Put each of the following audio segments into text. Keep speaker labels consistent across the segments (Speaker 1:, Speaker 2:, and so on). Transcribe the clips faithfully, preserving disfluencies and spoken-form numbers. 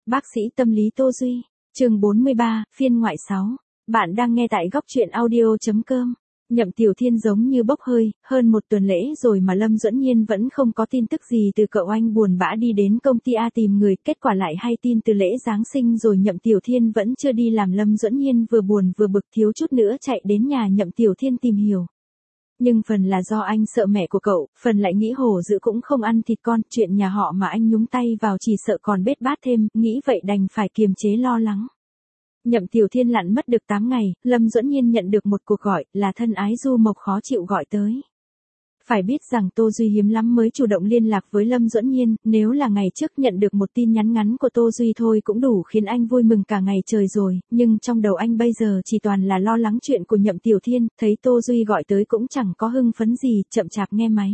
Speaker 1: Bác sĩ tâm lý Tô Duy, chương bốn mươi ba, phiên ngoại sáu. Bạn đang nghe tại góc truyện audio chấm com. Nhậm Tiểu Thiên giống như bốc hơi, hơn một tuần lễ rồi mà Lâm Duẫn Nhiên vẫn không có tin tức gì từ cậu. Anh buồn bã đi đến công ty A tìm người, kết quả lại hay tin từ lễ Giáng sinh rồi Nhậm Tiểu Thiên vẫn chưa đi làm. Lâm Duẫn Nhiên vừa buồn vừa bực, thiếu chút nữa chạy đến nhà Nhậm Tiểu Thiên tìm hiểu. Nhưng phần là do anh sợ mẹ của cậu, phần lại nghĩ hổ dữ cũng không ăn thịt con, chuyện nhà họ mà anh nhúng tay vào chỉ sợ còn bết bát thêm, nghĩ vậy đành phải kiềm chế lo lắng. Nhậm Tiểu Thiên lặn mất được tám ngày, Lâm Duẫn Nhiên nhận được một cuộc gọi, là thân ái Du Mộc khó chịu gọi tới. Phải biết rằng Tô Duy hiếm lắm mới chủ động liên lạc với Lâm Duẫn Nhiên, nếu là ngày trước nhận được một tin nhắn ngắn của Tô Duy thôi cũng đủ khiến anh vui mừng cả ngày trời rồi, nhưng trong đầu anh bây giờ chỉ toàn là lo lắng chuyện của Nhậm Tiểu Thiên, thấy Tô Duy gọi tới cũng chẳng có hưng phấn gì, chậm chạp nghe máy.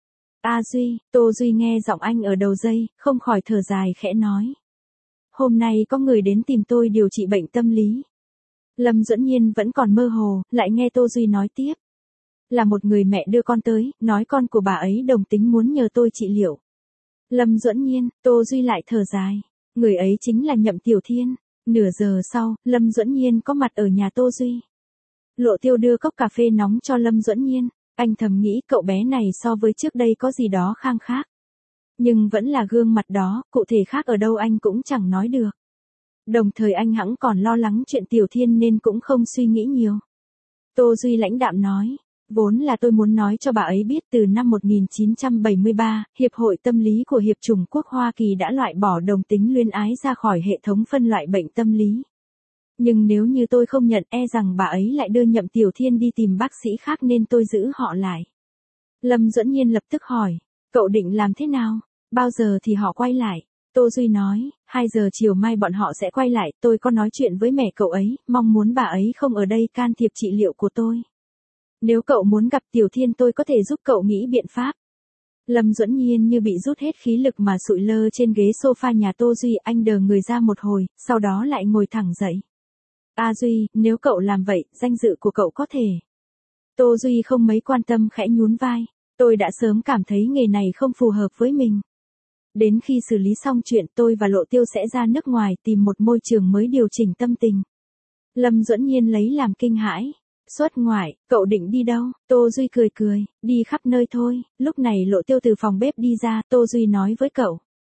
Speaker 1: A Duy, Tô Duy nghe giọng anh ở đầu dây, không khỏi thở dài khẽ nói. Hôm nay có người đến tìm tôi điều trị bệnh tâm lý. Lâm Duẫn Nhiên vẫn còn mơ hồ, lại nghe Tô Duy nói tiếp. Là một người mẹ đưa con tới, nói con của bà ấy đồng tính muốn nhờ tôi trị liệu. Lâm Duẫn Nhiên, Tô Duy lại thở dài. Người ấy chính là Nhậm Tiểu Thiên. Nửa giờ sau, Lâm Duẫn Nhiên có mặt ở nhà Tô Duy. Lộ Tiêu đưa cốc cà phê nóng cho Lâm Duẫn Nhiên. Anh thầm nghĩ cậu bé này so với trước đây có gì đó khang khác. Nhưng vẫn là gương mặt đó, cụ thể khác ở đâu anh cũng chẳng nói được. Đồng thời anh hẵng còn lo lắng chuyện Tiểu Thiên nên cũng không suy nghĩ nhiều. Tô Duy lãnh đạm nói. Vốn là tôi muốn nói cho bà ấy biết từ năm một nghìn chín trăm bảy mươi ba, Hiệp hội Tâm lý của Hiệp chủng quốc Hoa Kỳ đã loại bỏ đồng tính luyến ái ra khỏi hệ thống phân loại bệnh tâm lý. Nhưng nếu như tôi không nhận e rằng bà ấy lại đưa Nhậm Tiểu Thiên đi tìm bác sĩ khác nên tôi giữ họ lại. Lâm Duẫn Nhiên lập tức hỏi, cậu định làm thế nào? Bao giờ thì họ quay lại? Tô Duy nói, hai giờ chiều mai bọn họ sẽ quay lại, tôi có nói chuyện với mẹ cậu ấy, mong muốn bà ấy không ở đây can thiệp trị liệu của tôi. Nếu cậu muốn gặp Tiểu Thiên tôi có thể giúp cậu nghĩ biện pháp. Lâm Duẫn Nhiên như bị rút hết khí lực mà sụi lơ trên ghế sofa nhà Tô Duy, anh đờ người ra một hồi, sau đó lại ngồi thẳng dậy. A Duy, nếu cậu làm vậy, danh dự của cậu có thể. Tô Duy không mấy quan tâm khẽ nhún vai, tôi đã sớm cảm thấy nghề này không phù hợp với mình. Đến khi xử lý xong chuyện tôi và Lộ Tiêu sẽ ra nước ngoài tìm một môi trường mới điều chỉnh tâm tình. Lâm Duẫn Nhiên lấy làm kinh hãi. Xuất ngoại, cậu định đi đâu? Tô Duy cười cười, đi khắp nơi thôi. Lúc này Lộ Tiêu từ phòng bếp đi ra, Tô Duy nói với cậu.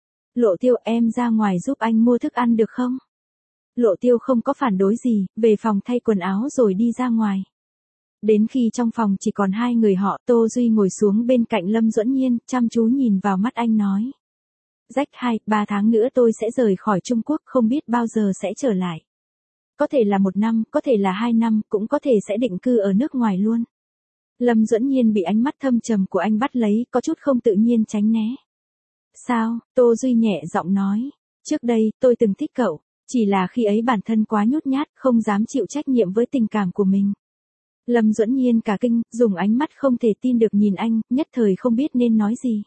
Speaker 1: Lộ Tiêu, em ra ngoài giúp anh mua thức ăn được không? Lộ Tiêu không có phản đối gì, về phòng thay quần áo rồi đi ra ngoài. Đến khi trong phòng chỉ còn hai người họ, Tô Duy ngồi xuống bên cạnh Lâm Duẫn Nhiên, chăm chú nhìn vào mắt anh nói. Rách hai, ba tháng nữa tôi sẽ rời khỏi Trung Quốc, không biết bao giờ sẽ trở lại. Có thể là một năm, có thể là hai năm, cũng có thể sẽ định cư ở nước ngoài luôn. Lâm Duẫn Nhiên bị ánh mắt thâm trầm của anh bắt lấy, có chút không tự nhiên tránh né. Sao? Tô Duy nhẹ giọng nói. Trước đây, tôi từng thích cậu, chỉ là khi ấy bản thân quá nhút nhát, không dám chịu trách nhiệm với tình cảm của mình. Lâm Duẫn Nhiên cả kinh, dùng ánh mắt không thể tin được nhìn anh, nhất thời không biết nên nói gì.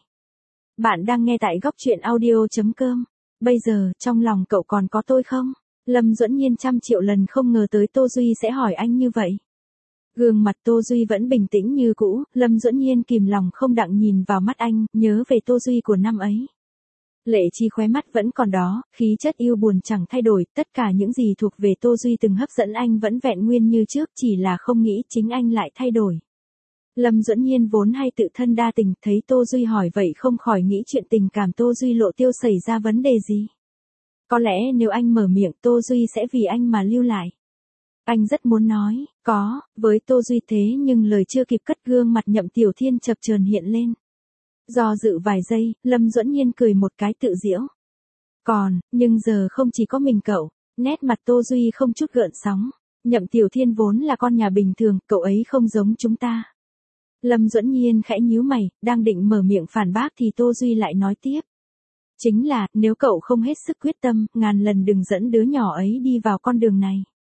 Speaker 1: Bạn đang nghe tại góc truyện audio chấm com. Bây giờ, trong lòng cậu còn có tôi không? Lâm Duẫn Nhiên trăm triệu lần không ngờ tới Tô Duy sẽ hỏi anh như vậy. Gương mặt Tô Duy vẫn bình tĩnh như cũ, Lâm Duẫn Nhiên kìm lòng không đặng nhìn vào mắt anh, nhớ về Tô Duy của năm ấy. Lệ chi khóe mắt vẫn còn đó, khí chất yêu buồn chẳng thay đổi, tất cả những gì thuộc về Tô Duy từng hấp dẫn anh vẫn vẹn nguyên như trước, chỉ là không nghĩ chính anh lại thay đổi. Lâm Duẫn Nhiên vốn hay tự thân đa tình, thấy Tô Duy hỏi vậy không khỏi nghĩ chuyện tình cảm Tô Duy Lộ Tiêu xảy ra vấn đề gì. Có lẽ nếu anh mở miệng Tô Duy sẽ vì anh mà lưu lại. Anh rất muốn nói, có, với Tô Duy thế nhưng lời chưa kịp cất gương mặt Nhậm Tiểu Thiên chập chờn hiện lên. Do dự vài giây, Lâm Duẫn Nhiên cười một cái tự giễu. Còn, nhưng giờ không chỉ có mình cậu, nét mặt Tô Duy không chút gợn sóng. Nhậm Tiểu Thiên vốn là con nhà bình thường, cậu ấy không giống chúng ta. Lâm Duẫn Nhiên khẽ nhíu mày, đang định mở miệng phản bác thì Tô Duy lại nói tiếp. Chính là, nếu cậu không hết sức quyết tâm, ngàn lần đừng dẫn đứa nhỏ ấy đi vào con đường này.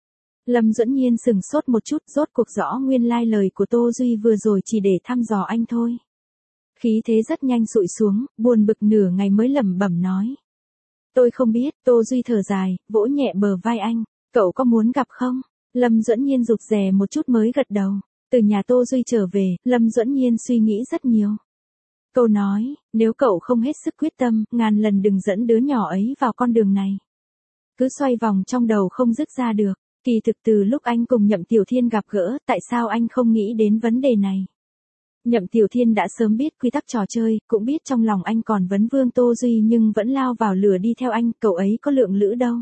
Speaker 1: Lâm Duẫn Nhiên sừng sốt một chút, rốt cuộc rõ nguyên lai lời của Tô Duy vừa rồi chỉ để thăm dò anh thôi. Khí thế rất nhanh sụi xuống, buồn bực nửa ngày mới lẩm bẩm nói. Tôi không biết, Tô Duy thở dài, vỗ nhẹ bờ vai anh, cậu có muốn gặp không? Lâm Duẫn Nhiên rụt rè một chút mới gật đầu. Từ nhà Tô Duy trở về, Lâm Duẫn Nhiên suy nghĩ rất nhiều. Câu nói, nếu cậu không hết sức quyết tâm, ngàn lần đừng dẫn đứa nhỏ ấy vào con đường này. cứ xoay vòng trong đầu không dứt ra được. Kỳ thực từ lúc anh cùng Nhậm Tiểu Thiên gặp gỡ, tại sao anh không nghĩ đến vấn đề này? Nhậm Tiểu Thiên đã sớm biết quy tắc trò chơi, cũng biết trong lòng anh còn vấn vương Tô Duy nhưng vẫn lao vào lửa đi theo anh, cậu ấy có lượng lữ đâu.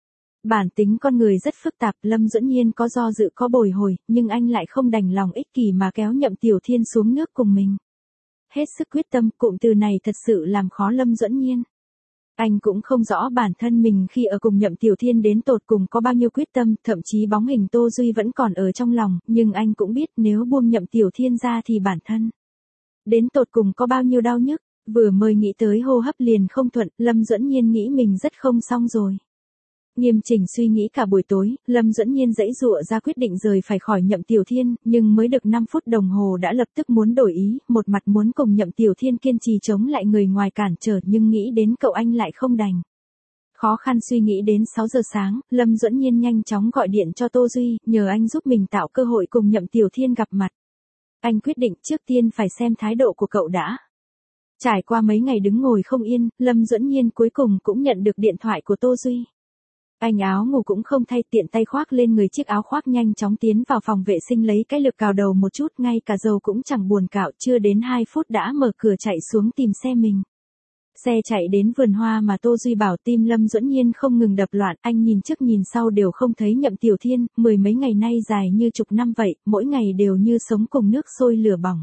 Speaker 1: Bản tính con người rất phức tạp, Lâm Duẫn Nhiên có do dự có bồi hồi, nhưng anh lại không đành lòng ích kỷ mà kéo Nhậm Tiểu Thiên xuống nước cùng mình. Hết sức quyết tâm, cụm từ này thật sự làm khó Lâm Duẫn Nhiên. Anh cũng không rõ bản thân mình khi ở cùng Nhậm Tiểu Thiên đến tột cùng có bao nhiêu quyết tâm, thậm chí bóng hình Tô Duy vẫn còn ở trong lòng, nhưng anh cũng biết nếu buông Nhậm Tiểu Thiên ra thì bản thân đến tột cùng có bao nhiêu đau nhức, vừa mới nghĩ tới hô hấp liền không thuận, Lâm Duẫn Nhiên nghĩ mình rất không xong rồi. Nghiêm chỉnh suy nghĩ cả buổi tối, Lâm Duẫn Nhiên giãy giụa ra quyết định rời phải khỏi Nhậm Tiểu Thiên, nhưng mới được năm phút đồng hồ đã lập tức muốn đổi ý, một mặt muốn cùng Nhậm Tiểu Thiên kiên trì chống lại người ngoài cản trở nhưng nghĩ đến cậu anh lại không đành. Khó khăn suy nghĩ đến sáu giờ sáng, Lâm Duẫn Nhiên nhanh chóng gọi điện cho Tô Duy, nhờ anh giúp mình tạo cơ hội cùng Nhậm Tiểu Thiên gặp mặt. Anh quyết định trước tiên phải xem thái độ của cậu đã. Trải qua mấy ngày đứng ngồi không yên, Lâm Duẫn Nhiên cuối cùng cũng nhận được điện thoại của Tô Duy. Anh áo ngủ cũng không thay, tiện tay khoác lên người chiếc áo khoác nhanh chóng tiến vào phòng vệ sinh lấy cái lược cào đầu một chút, ngay cả dầu cũng chẳng buồn cạo, chưa đến hai phút đã mở cửa chạy xuống tìm xe mình. Xe chạy đến vườn hoa mà Tô Duy bảo, tim Lâm Duẫn Nhiên không ngừng đập loạn, anh nhìn trước nhìn sau đều không thấy Nhậm Tiểu Thiên, mười mấy ngày nay dài như chục năm vậy, mỗi ngày đều như sống cùng nước sôi lửa bỏng.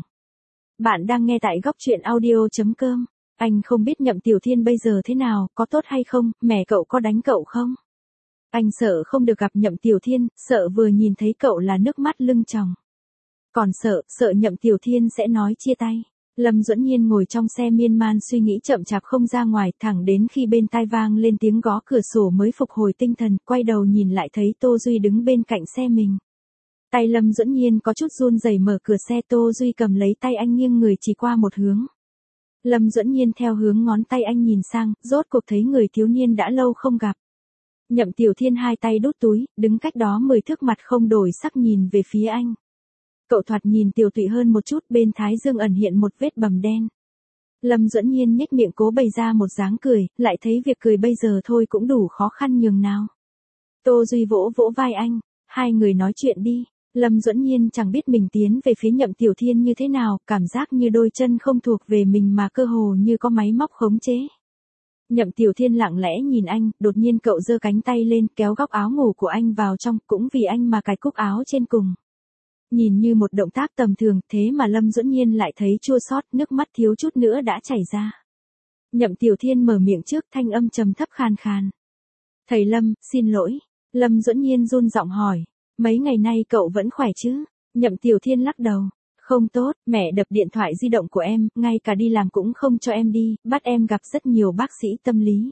Speaker 1: Bạn đang nghe tại góc truyện audio chấm com. Anh không biết Nhậm Tiểu Thiên bây giờ thế nào, có tốt hay không, mẹ cậu có đánh cậu không? Anh sợ không được gặp Nhậm Tiểu Thiên, sợ vừa nhìn thấy cậu là nước mắt lưng tròng. Còn sợ, sợ Nhậm Tiểu Thiên sẽ nói chia tay. Lâm Duẫn Nhiên ngồi trong xe miên man suy nghĩ chậm chạp không ra ngoài, thẳng đến khi bên tai vang lên tiếng gõ cửa sổ mới phục hồi tinh thần, quay đầu nhìn lại thấy Tô Duy đứng bên cạnh xe mình. Tay Lâm Duẫn Nhiên có chút run rẩy mở cửa xe, Tô Duy cầm lấy tay anh nghiêng người chỉ qua một hướng. Lâm Duẫn Nhiên theo hướng ngón tay anh nhìn sang, rốt cuộc thấy người thiếu niên đã lâu không gặp. Nhậm Tiểu Thiên hai tay đút túi, đứng cách đó mười thước mặt không đổi sắc nhìn về phía anh. Cậu thoạt nhìn tiều tụy hơn một chút, bên thái dương ẩn hiện một vết bầm đen. Lâm Duẫn Nhiên nhếch miệng cố bày ra một dáng cười, lại thấy việc cười bây giờ thôi cũng đủ khó khăn nhường nào. Tô Duy vỗ vỗ vai anh, hai người nói chuyện đi. Lâm Duẫn Nhiên chẳng biết mình tiến về phía Nhậm Tiểu Thiên như thế nào, cảm giác như đôi chân không thuộc về mình mà cơ hồ như có máy móc khống chế. Nhậm Tiểu Thiên lặng lẽ nhìn anh, đột nhiên cậu giơ cánh tay lên kéo góc áo ngủ của anh vào trong, cũng vì anh mà cài cúc áo trên cùng. Nhìn như một động tác tầm thường, thế mà Lâm Duẫn Nhiên lại thấy chua xót, nước mắt thiếu chút nữa đã chảy ra. Nhậm Tiểu Thiên mở miệng trước, thanh âm trầm thấp khàn khàn. Thầy Lâm, xin lỗi. Lâm Duẫn Nhiên run giọng hỏi, mấy ngày nay cậu vẫn khỏe chứ? Nhậm Tiểu Thiên lắc đầu. Không tốt, mẹ đập điện thoại di động của em, ngay cả đi làm cũng không cho em đi, bắt em gặp rất nhiều bác sĩ tâm lý.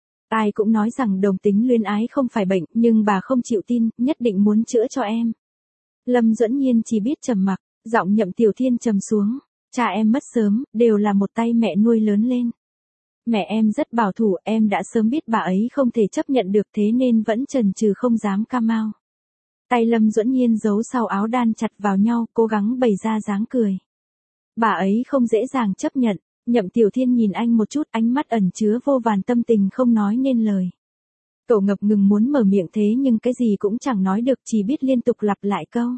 Speaker 1: Ai cũng nói rằng đồng tính luyến ái không phải bệnh, nhưng bà không chịu tin, nhất định muốn chữa cho em. Lâm Duẫn Nhiên chỉ biết trầm mặc, giọng Nhậm Tiểu Thiên trầm xuống. Cha em mất sớm, đều là một tay mẹ nuôi lớn lên. Mẹ em rất bảo thủ, em đã sớm biết bà ấy không thể chấp nhận được, thế nên vẫn chần chừ không dám cam mau. Tay Lâm Duẫn Nhiên giấu sau áo đan chặt vào nhau, cố gắng bày ra dáng cười. Bà ấy không dễ dàng chấp nhận. Nhậm Tiểu Thiên nhìn anh một chút, ánh mắt ẩn chứa vô vàn tâm tình không nói nên lời. Cậu ngập ngừng muốn mở miệng thế nhưng cái gì cũng chẳng nói được, chỉ biết liên tục lặp lại câu.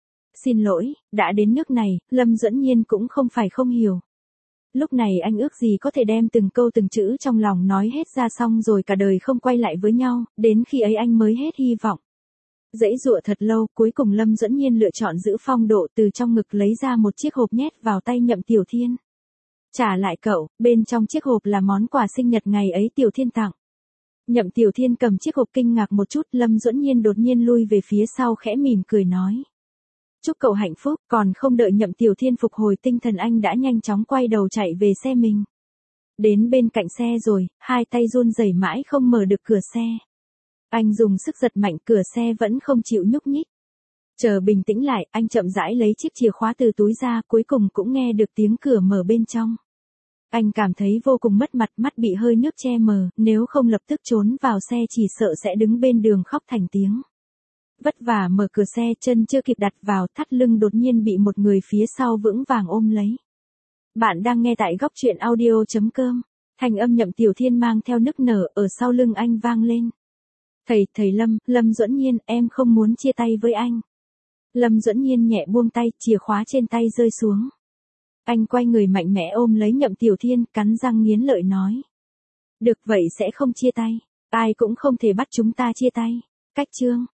Speaker 1: Xin lỗi, đã đến nước này, Lâm Duẫn Nhiên cũng không phải không hiểu. Lúc này anh ước gì có thể đem từng câu từng chữ trong lòng nói hết ra xong rồi cả đời không quay lại với nhau, đến khi ấy anh mới hết hy vọng. Dãy dụa thật lâu, cuối cùng Lâm Duẫn Nhiên lựa chọn giữ phong độ, từ trong ngực lấy ra một chiếc hộp nhét vào tay Nhậm Tiểu Thiên. Trả lại cậu, bên trong chiếc hộp là món quà sinh nhật ngày ấy Tiểu Thiên tặng. Nhậm Tiểu Thiên cầm chiếc hộp kinh ngạc một chút, Lâm Duẫn Nhiên đột nhiên lui về phía sau khẽ mỉm cười nói. Chúc cậu hạnh phúc, còn không đợi Nhậm Tiểu Thiên phục hồi tinh thần anh đã nhanh chóng quay đầu chạy về xe mình. Đến bên cạnh xe rồi, hai tay run rẩy mãi không mở được cửa xe. Anh dùng sức giật mạnh, cửa xe vẫn không chịu nhúc nhích. Chờ bình tĩnh lại, anh chậm rãi lấy chiếc chìa khóa từ túi ra, cuối cùng cũng nghe được tiếng cửa mở bên trong. Anh cảm thấy vô cùng mất mặt, mắt bị hơi nước che mờ, nếu không lập tức trốn vào xe chỉ sợ sẽ đứng bên đường khóc thành tiếng. Vất vả mở cửa xe, chân chưa kịp đặt vào, thắt lưng đột nhiên bị một người phía sau vững vàng ôm lấy. Bạn đang nghe tại góc truyện audio chấm com. Thanh âm Nhậm Tiểu Thiên mang theo nức nở ở sau lưng anh vang lên. Thầy, thầy Lâm, Lâm Duẫn Nhiên, em không muốn chia tay với anh. Lâm Duẫn Nhiên nhẹ buông tay, chìa khóa trên tay rơi xuống. Anh quay người mạnh mẽ ôm lấy Nhậm Tiểu Thiên, cắn răng nghiến lợi nói. Được vậy sẽ không chia tay. Ai cũng không thể bắt chúng ta chia tay. Cách chương.